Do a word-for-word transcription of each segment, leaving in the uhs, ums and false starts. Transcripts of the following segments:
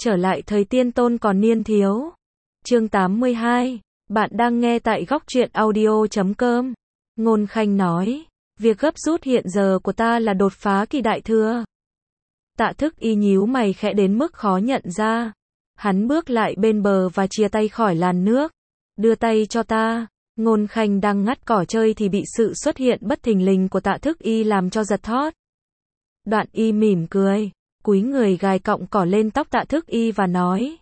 Trở lại thời tiên tôn còn niên thiếu. Chương tám mươi hai. Bạn đang nghe tại góc truyện audio chấm com. Ngôn Khanh nói, việc gấp rút hiện giờ của ta là đột phá kỳ đại thừa. Tạ Thức Y nhíu mày khẽ đến mức khó nhận ra. Hắn bước lại bên bờ và chia tay khỏi làn nước. Đưa tay cho ta. Ngôn Khanh đang ngắt cỏ chơi thì bị sự xuất hiện bất thình lình của Tạ Thức Y làm cho giật thót. Đoạn Y mỉm cười, cúi người gài cọng cỏ lên tóc Tạ Thức Y và nói: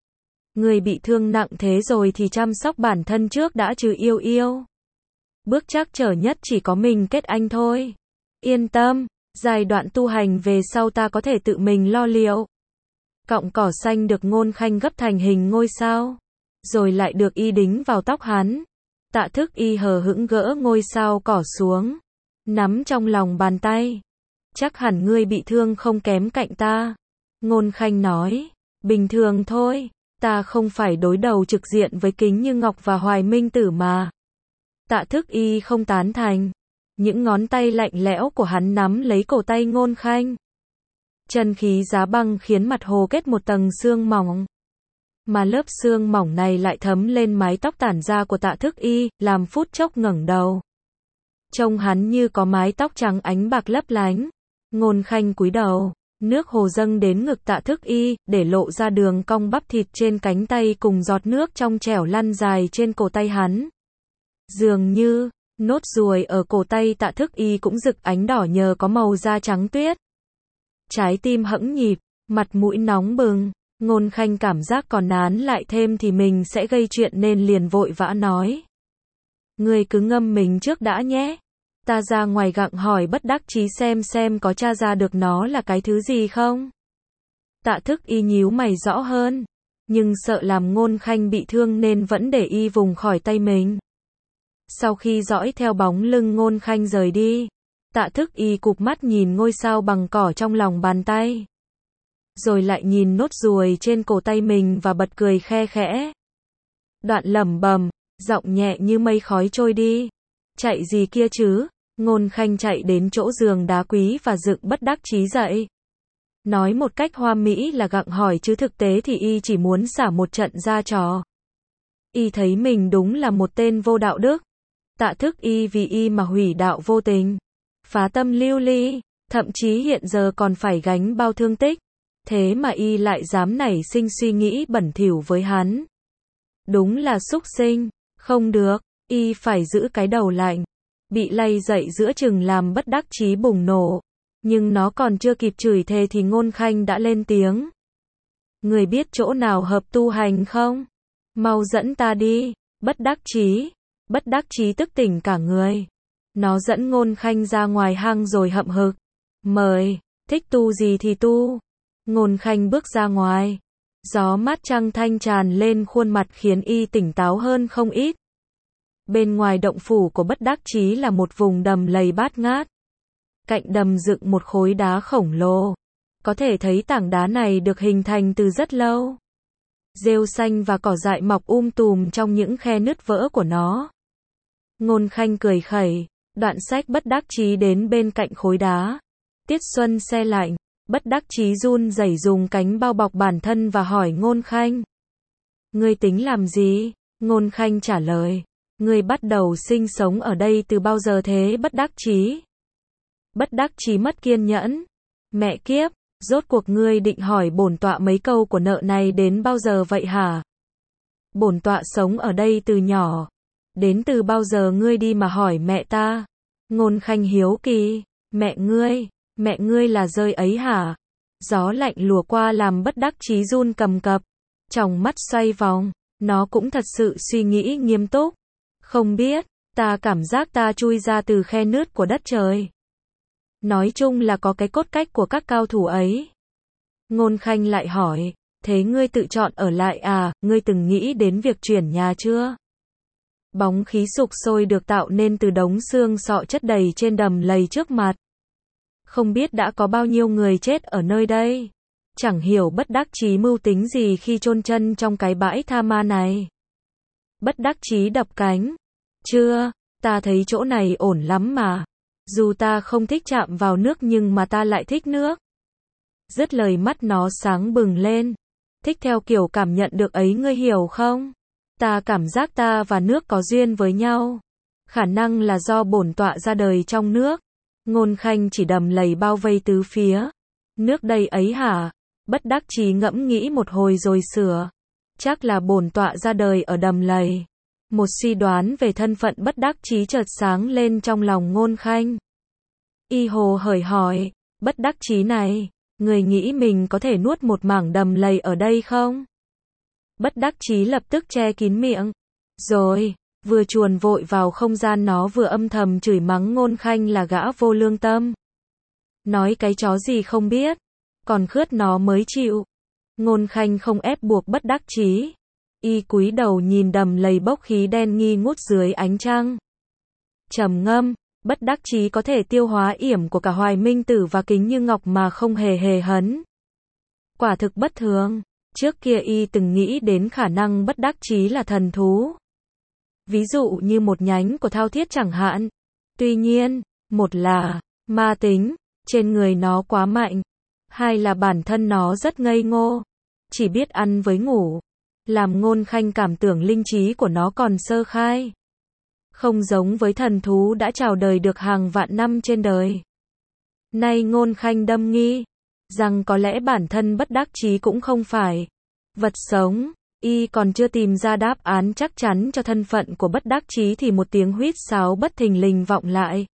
Người bị thương nặng thế rồi thì chăm sóc bản thân trước đã chứ yêu yêu. Bước trắc trở nhất chỉ có mình kết anh thôi. Yên tâm, giai đoạn tu hành về sau ta có thể tự mình lo liệu. Cọng cỏ xanh được Ngôn Khanh gấp thành hình ngôi sao, rồi lại được Y đính vào tóc hắn. Tạ Thức Y hờ hững gỡ ngôi sao cỏ xuống, nắm trong lòng bàn tay. Chắc hẳn ngươi bị thương không kém cạnh ta. Ngôn Khanh nói, bình thường thôi, ta không phải đối đầu trực diện với Kính Như Ngọc và Hoài Minh Tử mà. Tạ Thức Y không tán thành. Những ngón tay lạnh lẽo của hắn nắm lấy cổ tay Ngôn Khanh. Chân khí giá băng khiến mặt hồ kết một tầng sương mỏng. Mà lớp sương mỏng này lại thấm lên mái tóc tản ra của Tạ Thức Y, làm phút chốc ngẩng đầu. Trông hắn như có mái tóc trắng ánh bạc lấp lánh. Ngôn Khanh cúi đầu, nước hồ dâng đến ngực Tạ Thức Y, để lộ ra đường cong bắp thịt trên cánh tay cùng giọt nước trong trẻo lăn dài trên cổ tay hắn. Dường như, nốt ruồi ở cổ tay Tạ Thức Y cũng rực ánh đỏ nhờ có màu da trắng tuyết. Trái tim hẫng nhịp, mặt mũi nóng bừng. Ngôn Khanh cảm giác còn nán lại thêm thì mình sẽ gây chuyện nên liền vội vã nói: Ngươi cứ ngâm mình trước đã nhé. Ta ra ngoài gặng hỏi Bất Đắc Chí xem xem có tra ra được nó là cái thứ gì không. Tạ Thức Y nhíu mày rõ hơn, nhưng sợ làm Ngôn Khanh bị thương nên vẫn để Y vùng khỏi tay mình. Sau khi dõi theo bóng lưng Ngôn Khanh rời đi, Tạ Thức Y cụp mắt nhìn ngôi sao bằng cỏ trong lòng bàn tay. Rồi lại nhìn nốt ruồi trên cổ tay mình và bật cười khe khẽ. Đoạn lẩm bẩm, giọng nhẹ như mây khói trôi đi. Chạy gì kia chứ? Ngôn Khanh chạy đến chỗ giường đá quý và dựng Bất Đắc Chí dậy. Nói một cách hoa mỹ là gặng hỏi chứ thực tế thì Y chỉ muốn xả một trận ra trò. Y thấy mình đúng là một tên vô đạo đức. Tạ Thức Y vì Y mà hủy đạo vô tình, phá tâm lưu ly, thậm chí hiện giờ còn phải gánh bao thương tích. Thế mà Y lại dám nảy sinh suy nghĩ bẩn thỉu với hắn. Đúng là súc sinh. Không được, Y phải giữ cái đầu lạnh. Bị lay dậy giữa chừng làm Bất Đắc Chí bùng nổ. Nhưng nó còn chưa kịp chửi thề thì Ngôn Khanh đã lên tiếng. Người biết chỗ nào hợp tu hành không? Mau dẫn ta đi. Bất Đắc Chí. Bất Đắc Chí tức tỉnh cả người. Nó dẫn Ngôn Khanh ra ngoài hang rồi hậm hực. Mời, thích tu gì thì tu. Ngôn Khanh bước ra ngoài. Gió mát trăng thanh tràn lên khuôn mặt khiến Y tỉnh táo hơn không ít. Bên ngoài động phủ của Bất Đắc Chí là một vùng đầm lầy bát ngát. Cạnh đầm dựng một khối đá khổng lồ. Có thể thấy tảng đá này được hình thành từ rất lâu. Rêu xanh và cỏ dại mọc um tùm trong những khe nứt vỡ của nó. Ngôn Khanh cười khẩy, đoạn xách Bất Đắc Chí đến bên cạnh khối đá. Tiết xuân se lạnh, Bất Đắc Chí run rẩy dùng cánh bao bọc bản thân và hỏi Ngôn Khanh. Ngươi tính làm gì? Ngôn Khanh trả lời. Ngươi bắt đầu sinh sống ở đây từ bao giờ thế Bất Đắc Chí? Bất Đắc Chí mất kiên nhẫn. Mẹ kiếp, rốt cuộc ngươi định hỏi bổn tọa mấy câu của nợ này đến bao giờ vậy hả? Bổn tọa sống ở đây từ nhỏ. Đến từ bao giờ ngươi đi mà hỏi mẹ ta? Ngôn Khanh hiếu kỳ. Mẹ ngươi, mẹ ngươi là rơi ấy hả? Gió lạnh lùa qua làm Bất Đắc Chí run cầm cập. Tròng mắt xoay vòng, nó cũng thật sự suy nghĩ nghiêm túc. Không biết, ta cảm giác ta chui ra từ khe nứt của đất trời. Nói chung là có cái cốt cách của các cao thủ ấy. Ngôn Khanh lại hỏi, thế ngươi tự chọn ở lại à, ngươi từng nghĩ đến việc chuyển nhà chưa? Bóng khí sục sôi được tạo nên từ đống xương sọ chất đầy trên đầm lầy trước mặt. Không biết đã có bao nhiêu người chết ở nơi đây. Chẳng hiểu Bất Đắc Chí mưu tính gì khi chôn chân trong cái bãi tha ma này. Bất Đắc Chí đập cánh. Chưa, ta thấy chỗ này ổn lắm mà. Dù ta không thích chạm vào nước nhưng mà ta lại thích nước. Dứt lời mắt nó sáng bừng lên. thích theo kiểu cảm nhận được ấy, ngươi hiểu không? Ta cảm giác ta và nước có duyên với nhau. Khả năng là do bổn tọa ra đời trong nước. Ngôn Khanh chỉ đầm lầy bao vây tứ phía. Nước đây ấy hả? Bất đắc chí ngẫm nghĩ một hồi rồi sửa. Chắc là bổn tọa ra đời ở đầm lầy. Một suy đoán về thân phận bất đắc chí chợt sáng lên trong lòng Ngôn Khanh. Y hồ hởi hỏi, bất đắc chí này, người nghĩ mình có thể nuốt một mảng đầm lầy ở đây không? Bất đắc chí lập tức che kín miệng. Rồi, vừa chuồn vội vào không gian nó vừa âm thầm chửi mắng Ngôn Khanh là gã vô lương tâm. Nói cái chó gì không biết, còn khướt nó mới chịu. Ngôn Khanh không ép buộc bất đắc chí. Y cúi đầu nhìn đầm lầy bốc khí đen nghi ngút dưới ánh trăng. Trầm ngâm, bất đắc chí có thể tiêu hóa yểm của cả Hoài Minh Tử và Kính Như Ngọc mà không hề hề hấn. Quả thực bất thường, trước kia y từng nghĩ đến khả năng bất đắc chí là thần thú. Ví dụ như một nhánh của thao thiết chẳng hạn. Tuy nhiên, một là ma tính, trên người nó quá mạnh. Hai là bản thân nó rất ngây ngô, chỉ biết ăn với ngủ. Làm Ngôn Khanh cảm tưởng linh trí của nó còn sơ khai. Không giống với thần thú đã chào đời được hàng vạn năm trên đời. Nay Ngôn Khanh đâm nghi, rằng có lẽ bản thân bất đắc chí cũng không phải vật sống. Y còn chưa tìm ra đáp án chắc chắn cho thân phận của bất đắc chí thì một tiếng huýt sáo bất thình lình vọng lại.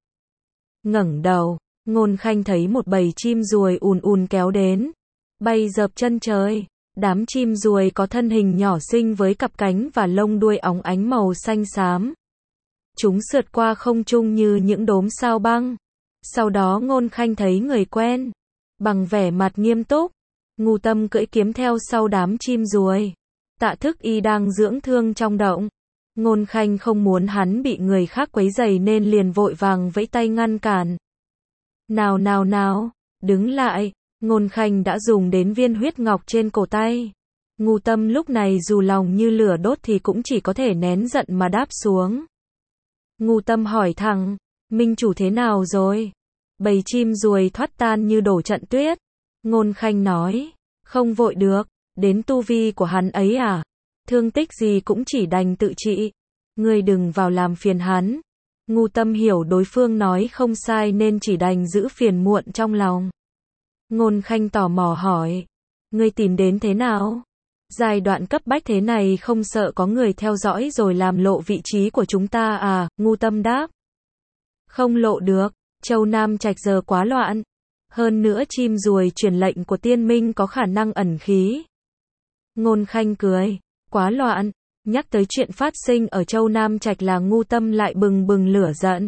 Ngẩng đầu, Ngôn Khanh thấy một bầy chim ruồi ùn ùn kéo đến, bay dợp chân trời. Đám chim ruồi có thân hình nhỏ xinh với cặp cánh và lông đuôi óng ánh màu xanh xám. Chúng sượt qua không trung như những đốm sao băng. Sau đó Ngôn Khanh thấy người quen, bằng vẻ mặt nghiêm túc, Ngưu Tâm cưỡi kiếm theo sau đám chim ruồi. Tạ Thức Y đang dưỡng thương trong động. Ngôn Khanh không muốn hắn bị người khác quấy rầy nên liền vội vàng vẫy tay ngăn cản. Nào nào nào, đứng lại. Ngôn Khanh đã dùng đến viên huyết ngọc trên cổ tay. Ngưu Tâm lúc này dù lòng như lửa đốt thì cũng chỉ có thể nén giận mà đáp xuống. Ngưu Tâm hỏi thẳng, Minh chủ thế nào rồi? Bầy chim ruồi thoát tan như đổ trận tuyết. Ngôn Khanh nói, không vội được, đến tu vi của hắn ấy à? Thương tích gì cũng chỉ đành tự trị. Ngươi đừng vào làm phiền hắn. Ngưu Tâm hiểu đối phương nói không sai nên chỉ đành giữ phiền muộn trong lòng. Ngôn Khanh tò mò hỏi, ngươi tìm đến thế nào? Giai đoạn cấp bách thế này không sợ có người theo dõi rồi làm lộ vị trí của chúng ta à? Ngưu Tâm đáp. Không lộ được, Châu Nam Trạch giờ quá loạn. Hơn nữa chim ruồi truyền lệnh của tiên minh có khả năng ẩn khí. Ngôn Khanh cười, quá loạn. Nhắc tới chuyện phát sinh ở Châu Nam Trạch là Ngưu Tâm lại bừng bừng lửa giận.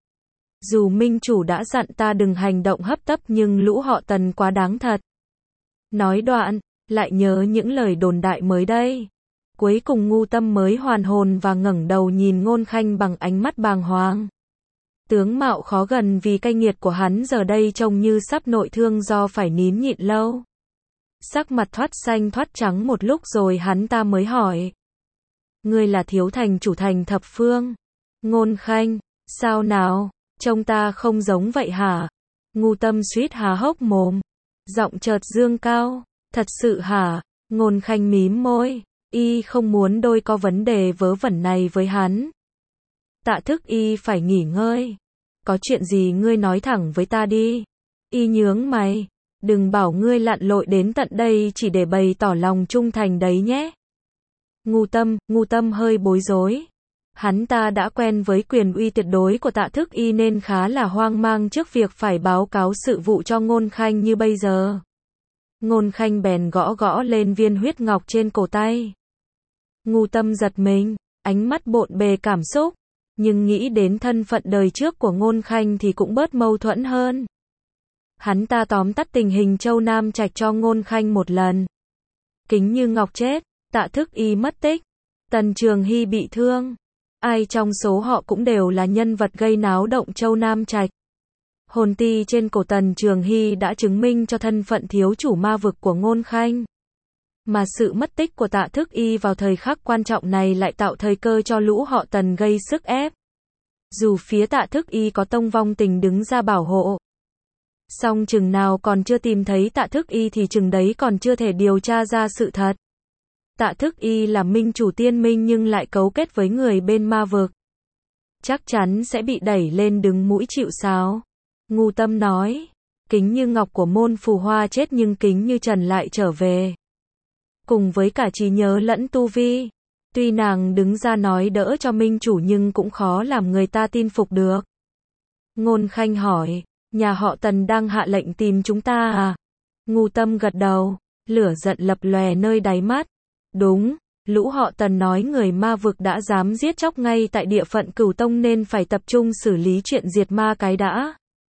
Dù Minh chủ đã dặn ta đừng hành động hấp tấp nhưng lũ họ Tần quá đáng thật. Nói đoạn, lại nhớ những lời đồn đại mới đây. Cuối cùng Ngưu Tâm mới hoàn hồn và ngẩng đầu nhìn Ngôn Khanh bằng ánh mắt bàng hoàng. Tướng mạo khó gần vì cay nghiệt của hắn giờ đây trông như sắp nội thương do phải nín nhịn lâu. Sắc mặt thoát xanh thoát trắng một lúc rồi hắn ta mới hỏi. Ngươi là thiếu thành chủ thành thập phương? Ngôn Khanh, sao nào? Trông ta không giống vậy hả? Ngưu Tâm suýt há hốc mồm. Giọng chợt dương cao. Thật sự hả? Ngôn Khanh mím môi. Y không muốn đôi có vấn đề vớ vẩn này với hắn. Tạ Thức Y phải nghỉ ngơi. Có chuyện gì ngươi nói thẳng với ta đi. Y nhướng mày. Đừng bảo ngươi lặn lội đến tận đây chỉ để bày tỏ lòng trung thành đấy nhé. Ngưu Tâm, Ngưu Tâm hơi bối rối. Hắn ta đã quen với quyền uy tuyệt đối của Tạ Thức Y nên khá là hoang mang trước việc phải báo cáo sự vụ cho Ngôn Khanh như bây giờ. Ngôn Khanh bèn gõ gõ lên viên huyết ngọc trên cổ tay. Ngưu Tâm giật mình, ánh mắt bộn bề cảm xúc, nhưng nghĩ đến thân phận đời trước của Ngôn Khanh thì cũng bớt mâu thuẫn hơn. Hắn ta tóm tắt tình hình Châu Nam Trạch cho Ngôn Khanh một lần. Kính Như Ngọc chết, Tạ Thức Y mất tích, Tần Trường Hy bị thương. Ai trong số họ cũng đều là nhân vật gây náo động Châu Nam Trạch. Hồn ti trên cổ Tần Trường Hy đã chứng minh cho thân phận thiếu chủ ma vực của Ngôn Khanh. Mà sự mất tích của Tạ Thức Y vào thời khắc quan trọng này lại tạo thời cơ cho lũ họ Tần gây sức ép. Dù phía Tạ Thức Y có Tông Vong Tình đứng ra bảo hộ, Song chừng nào còn chưa tìm thấy Tạ Thức Y thì chừng đấy còn chưa thể điều tra ra sự thật. Tạ Thức Y là minh chủ tiên minh nhưng lại cấu kết với người bên ma vực. Chắc chắn sẽ bị đẩy lên đứng mũi chịu sào. Ngu Tâm nói, Kính Như Ngọc của môn phù hoa chết nhưng Kính Như Trần lại trở về. Cùng với cả trí nhớ lẫn tu vi. Tuy nàng đứng ra nói đỡ cho minh chủ nhưng cũng khó làm người ta tin phục được. Ngôn Khanh hỏi, nhà họ Tần đang hạ lệnh tìm chúng ta à? Ngu Tâm gật đầu, lửa giận lập lòe nơi đáy mắt. Đúng, lũ họ Tần nói người ma vực đã dám giết chóc ngay tại địa phận Cửu Tông nên phải tập trung xử lý chuyện diệt ma cái đã.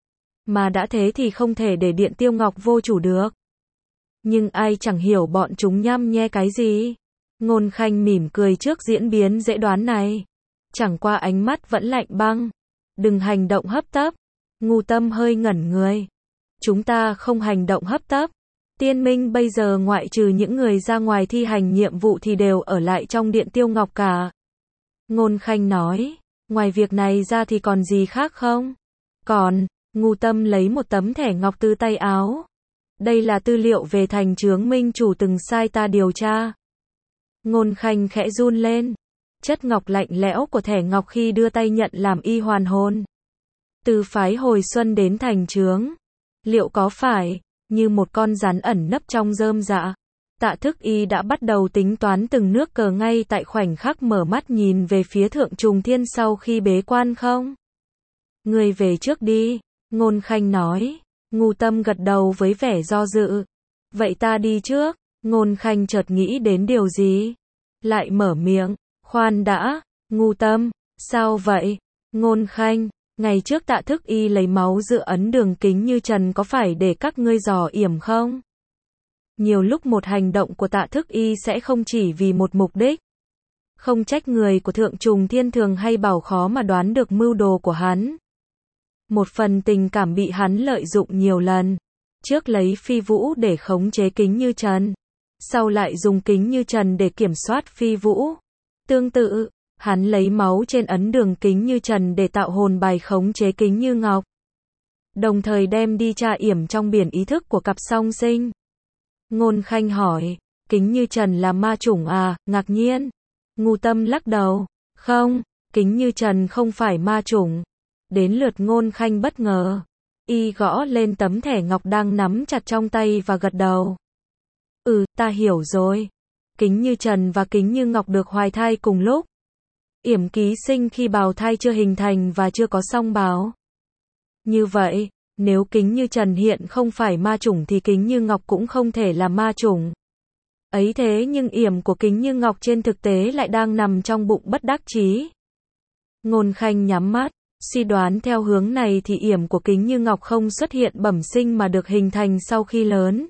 Mà đã thế thì không thể để Điện Tiêu Ngọc vô chủ được. Nhưng ai chẳng hiểu bọn chúng nhăm nhe cái gì. Ngôn Khanh mỉm cười trước diễn biến dễ đoán này. Chẳng qua ánh mắt vẫn lạnh băng. Đừng hành động hấp tấp. Ngu Tâm hơi ngẩn người. Chúng ta không hành động hấp tấp. Tiên minh bây giờ ngoại trừ những người ra ngoài thi hành nhiệm vụ thì đều ở lại trong Điện Tiêu Ngọc cả. Ngôn Khanh nói, ngoài việc này ra thì còn gì khác không? Còn, Ngu Tâm lấy một tấm thẻ ngọc từ tay áo. Đây là tư liệu về thành chướng minh chủ từng sai ta điều tra. Ngôn Khanh khẽ run lên. Chất ngọc lạnh lẽo của thẻ ngọc khi đưa tay nhận làm y hoàn hồn. Từ phái hồi xuân đến thành chướng. Liệu có phải như một con rắn ẩn nấp trong rơm rạ? Tạ Thức Y đã bắt đầu tính toán từng nước cờ ngay tại khoảnh khắc mở mắt nhìn về phía Thượng Trùng Thiên sau khi bế quan không? Người về trước đi, Ngôn Khanh nói. Ngu Tâm gật đầu với vẻ do dự. Vậy ta đi trước. Ngôn Khanh chợt nghĩ đến điều gì. Lại mở miệng. Khoan đã. Ngu Tâm. Sao vậy? Ngôn Khanh. Ngày trước Tạ Thức Y lấy máu dự ấn Đường Kính Như Trần có phải để các ngươi dò yểm không? Nhiều lúc một hành động của Tạ Thức Y sẽ không chỉ vì một mục đích. Không trách người của Thượng Trùng Thiên thường hay bảo khó mà đoán được mưu đồ của hắn. Một phần tình cảm bị hắn lợi dụng nhiều lần. Trước lấy Phi Vũ để khống chế Kính Như Trần. Sau lại dùng Kính Như Trần để kiểm soát Phi Vũ. Tương tự, hắn lấy máu trên ấn Đường Kính Như Trần để tạo hồn bài khống chế Kính Như Ngọc. Đồng thời đem đi tra yểm trong biển ý thức của cặp song sinh. Ngôn Khanh hỏi, Kính Như Trần là ma chủng à? Ngạc nhiên. Ngu Tâm lắc đầu. Không, Kính Như Trần không phải ma chủng. Đến lượt Ngôn Khanh bất ngờ. Y gõ lên tấm thẻ ngọc đang nắm chặt trong tay và gật đầu. Ừ, ta hiểu rồi. Kính Như Trần và Kính Như Ngọc được hoài thai cùng lúc. Yểm ký sinh khi bào thai chưa hình thành và chưa có song bào. Như vậy, nếu Kính Như Trần hiện không phải ma chủng thì Kính Như Ngọc cũng không thể là ma chủng. Ấy thế nhưng yểm của Kính Như Ngọc trên thực tế lại đang nằm trong bụng bất đắc chí. Ngôn Khanh nhắm mắt, suy đoán theo hướng này thì yểm của Kính Như Ngọc không xuất hiện bẩm sinh mà được hình thành sau khi lớn.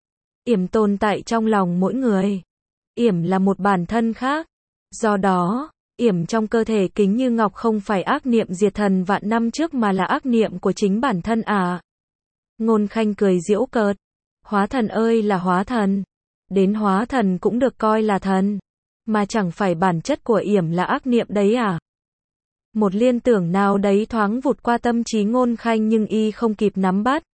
Yểm tồn tại trong lòng mỗi người. Yểm là một bản thân khác. Do đó, yểm trong cơ thể Kính Như Ngọc không phải ác niệm diệt thần vạn năm trước mà là ác niệm của chính bản thân à. Ngôn Khanh cười giễu cợt. Hóa thần ơi là hóa thần. Đến hóa thần cũng được coi là thần. Mà chẳng phải bản chất của yểm là ác niệm đấy à. Một liên tưởng nào đấy thoáng vụt qua tâm trí Ngôn Khanh nhưng y không kịp nắm bắt.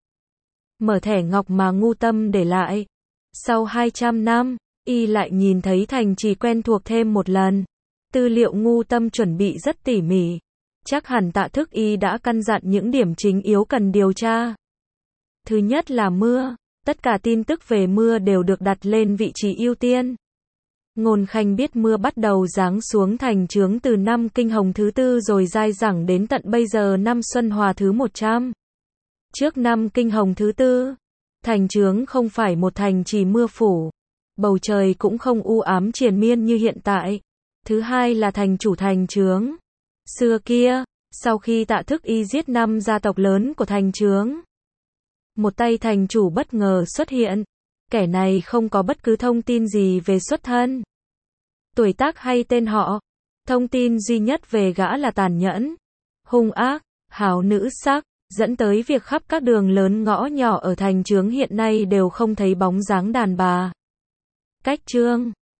Mở thẻ ngọc mà Ngu Tâm để lại. Sau hai trăm năm, y lại nhìn thấy thành trì quen thuộc thêm một lần. Tư liệu Ngu Tâm chuẩn bị rất tỉ mỉ. Chắc hẳn Tạ Thức Y đã căn dặn những điểm chính yếu cần điều tra. Thứ nhất là mưa. Tất cả tin tức về mưa đều được đặt lên vị trí ưu tiên. Ngôn Khanh biết mưa bắt đầu giáng xuống thành chướng từ năm Kinh Hồng thứ tư rồi dai dẳng đến tận bây giờ năm Xuân Hòa thứ một trăm. Trước năm Kinh Hồng thứ tư, thành chướng không phải một thành trì mưa phủ. Bầu trời cũng không u ám triền miên như hiện tại. Thứ hai là thành chủ thành chướng. Xưa kia, sau khi Tạ Thức Y giết năm gia tộc lớn của thành chướng, một tay thành chủ bất ngờ xuất hiện. Kẻ này không có bất cứ thông tin gì về xuất thân, tuổi tác hay tên họ. Thông tin duy nhất về gã là tàn nhẫn, hung ác, háo nữ sắc, dẫn tới việc khắp các đường lớn ngõ nhỏ ở thành chướng hiện nay đều không thấy bóng dáng đàn bà. Cách chương